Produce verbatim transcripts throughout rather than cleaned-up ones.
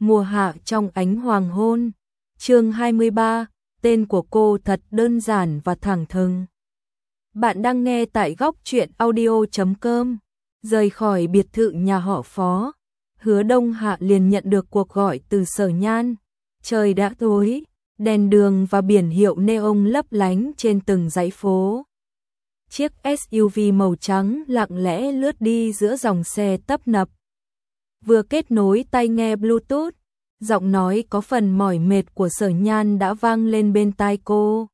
Mùa hạ trong ánh hoàng hôn. Chương hai mươi ba, tên của cô thật đơn giản và thẳng thừng. Bạn đang nghe tại góc truyện audio chấm com. Rời khỏi biệt thự nhà họ Phó, Hứa Đông Hạ liền nhận được cuộc gọi từ Sở Nhan. Trời đã tối, đèn đường và biển hiệu neon lấp lánh trên từng dãy phố. Chiếc ét u vê màu trắng lặng lẽ lướt đi giữa dòng xe tấp nập. Vừa kết nối tai nghe Bluetooth, giọng nói có phần mỏi mệt của Sở Nhan đã vang lên bên tai cô.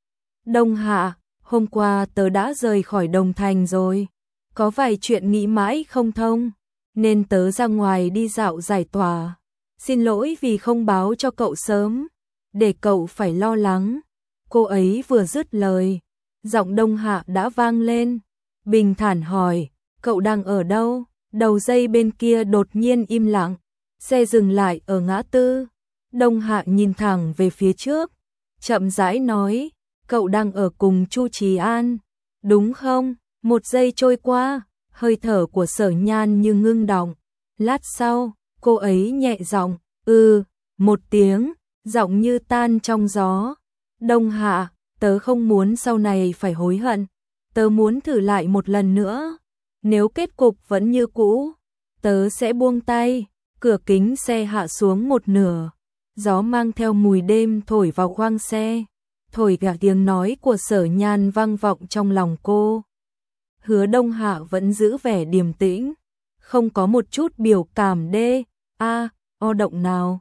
Đông Hạ, hôm qua tớ đã rời khỏi Đồng Thành rồi. Có vài chuyện nghĩ mãi không thông, nên tớ ra ngoài đi dạo giải tỏa. Xin lỗi vì không báo cho cậu sớm, để cậu phải lo lắng. Cô ấy vừa dứt lời, giọng Đông Hạ đã vang lên, bình thản hỏi, cậu đang ở đâu? Đầu dây bên kia đột nhiên im lặng, xe dừng lại ở ngã tư. Đông Hạ nhìn thẳng về phía trước, chậm rãi nói, cậu đang ở cùng Chu Trì An, đúng không? Một giây trôi qua, hơi thở của Sở Nhan như ngưng đọng. Lát sau, cô ấy nhẹ giọng, ừ, một tiếng, giọng như tan trong gió. Đông Hạ, tớ không muốn sau này phải hối hận, tớ muốn thử lại một lần nữa. Nếu kết cục vẫn như cũ, tớ sẽ buông tay. Cửa kính xe hạ xuống một nửa, gió mang theo mùi đêm thổi vào khoang xe, thổi gạt tiếng nói của Sở Nhan vang vọng trong lòng cô. Hứa Đông Hạ vẫn giữ vẻ điềm tĩnh, không có một chút biểu cảm đê, a, o động nào.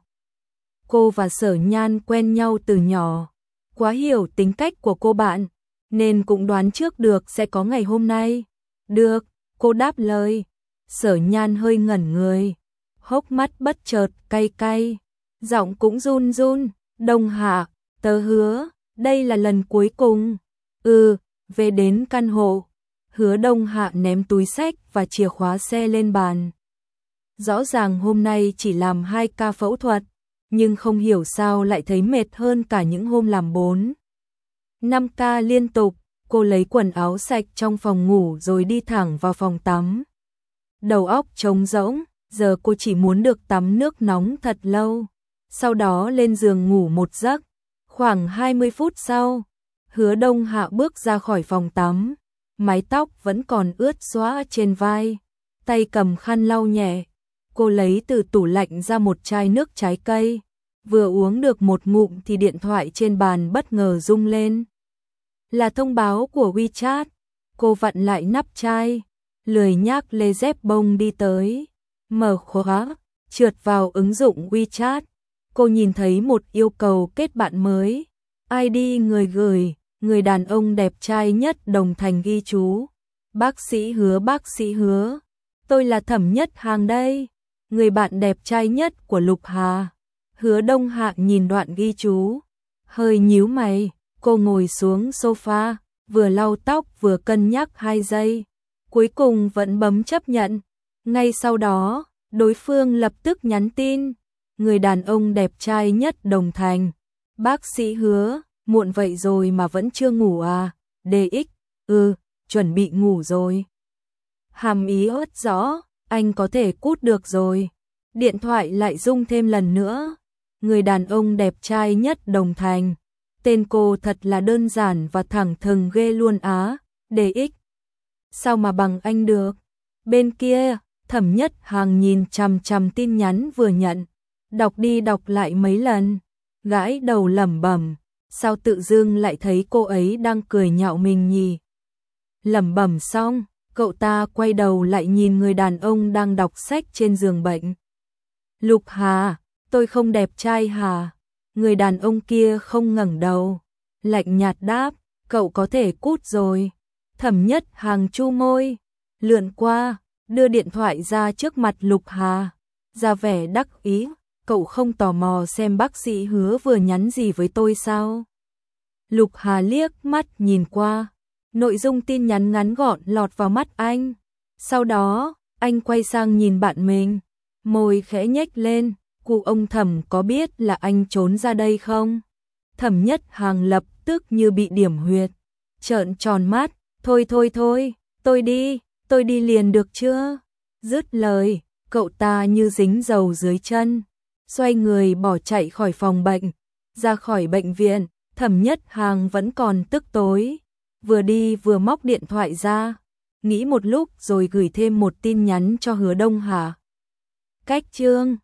Cô và Sở Nhan quen nhau từ nhỏ, quá hiểu tính cách của cô bạn, nên cũng đoán trước được sẽ có ngày hôm nay. Được, cô đáp lời. Sở Nhan hơi ngẩn người, hốc mắt bất chợt cay cay, giọng cũng run run, Đông Hạ, tớ hứa, đây là lần cuối cùng. Ừ, về đến căn hộ. Hứa Đông Hạ ném túi xách và chìa khóa xe lên bàn. Rõ ràng hôm nay chỉ làm hai ca phẫu thuật, nhưng không hiểu sao lại thấy mệt hơn cả những hôm làm bốn năm ca liên tục. Cô lấy quần áo sạch trong phòng ngủ rồi đi thẳng vào phòng tắm. Đầu óc trống rỗng, giờ cô chỉ muốn được tắm nước nóng thật lâu, sau đó lên giường ngủ một giấc. Khoảng hai mươi phút sau, Hứa Đông Hạ bước ra khỏi phòng tắm, mái tóc vẫn còn ướt xóa trên vai, tay cầm khăn lau nhẹ. Cô lấy từ tủ lạnh ra một chai nước trái cây, vừa uống được một ngụm thì điện thoại trên bàn bất ngờ rung lên. Là thông báo của WeChat. Cô vặn lại nắp chai, lười nhác lê dép bông đi tới, mở khóa, trượt vào ứng dụng WeChat. Cô nhìn thấy một yêu cầu kết bạn mới, i đê người gửi, người đàn ông đẹp trai nhất Đồng Thành ghi chú, bác sĩ Hứa. Bác sĩ Hứa, tôi là Thẩm Nhất Hàng đây, người bạn đẹp trai nhất của Lục Hà. Hứa Đông Hạ nhìn đoạn ghi chú, hơi nhíu mày. Cô ngồi xuống sofa, vừa lau tóc vừa cân nhắc hai giây, cuối cùng vẫn bấm chấp nhận. Ngay sau đó, đối phương lập tức nhắn tin, người đàn ông đẹp trai nhất Đồng Thành, bác sĩ Hứa, muộn vậy rồi mà vẫn chưa ngủ à? đê ích, ừ, chuẩn bị ngủ rồi. Hàm ý ớt rõ, anh có thể cút được rồi. Điện thoại lại rung thêm lần nữa, người đàn ông đẹp trai nhất Đồng Thành. Tên cô thật là đơn giản và thẳng thừng ghê luôn á, đê ích. Sao mà bằng anh được? Bên kia, Thẩm Nhất Hàng nhìn chằm chằm tin nhắn vừa nhận, đọc đi đọc lại mấy lần, gãi đầu lẩm bẩm, sao tự dưng lại thấy cô ấy đang cười nhạo mình nhỉ? Lẩm bẩm xong, cậu ta quay đầu lại nhìn người đàn ông đang đọc sách trên giường bệnh. Lục Hà, tôi không đẹp trai hả? Người đàn ông kia không ngẩng đầu, lạnh nhạt đáp, cậu có thể cút rồi. Thẩm Nhất Hàng chu môi, lượn qua, đưa điện thoại ra trước mặt Lục Hà, ra vẻ đắc ý, cậu không tò mò xem bác sĩ Hứa vừa nhắn gì với tôi sao? Lục Hà liếc mắt nhìn qua, nội dung tin nhắn ngắn gọn lọt vào mắt anh. Sau đó, anh quay sang nhìn bạn mình, môi khẽ nhếch lên. Cụ ông Thẩm có biết là anh trốn ra đây không? Thẩm Nhất Hàng lập tức như bị điểm huyệt, trợn tròn mắt, thôi thôi thôi, tôi đi, tôi đi liền được chưa? Dứt lời, cậu ta như dính dầu dưới chân, xoay người bỏ chạy khỏi phòng bệnh. Ra khỏi bệnh viện, Thẩm Nhất Hàng vẫn còn tức tối, vừa đi vừa móc điện thoại ra, nghĩ một lúc rồi gửi thêm một tin nhắn cho Hứa Đông Hà. Cách chương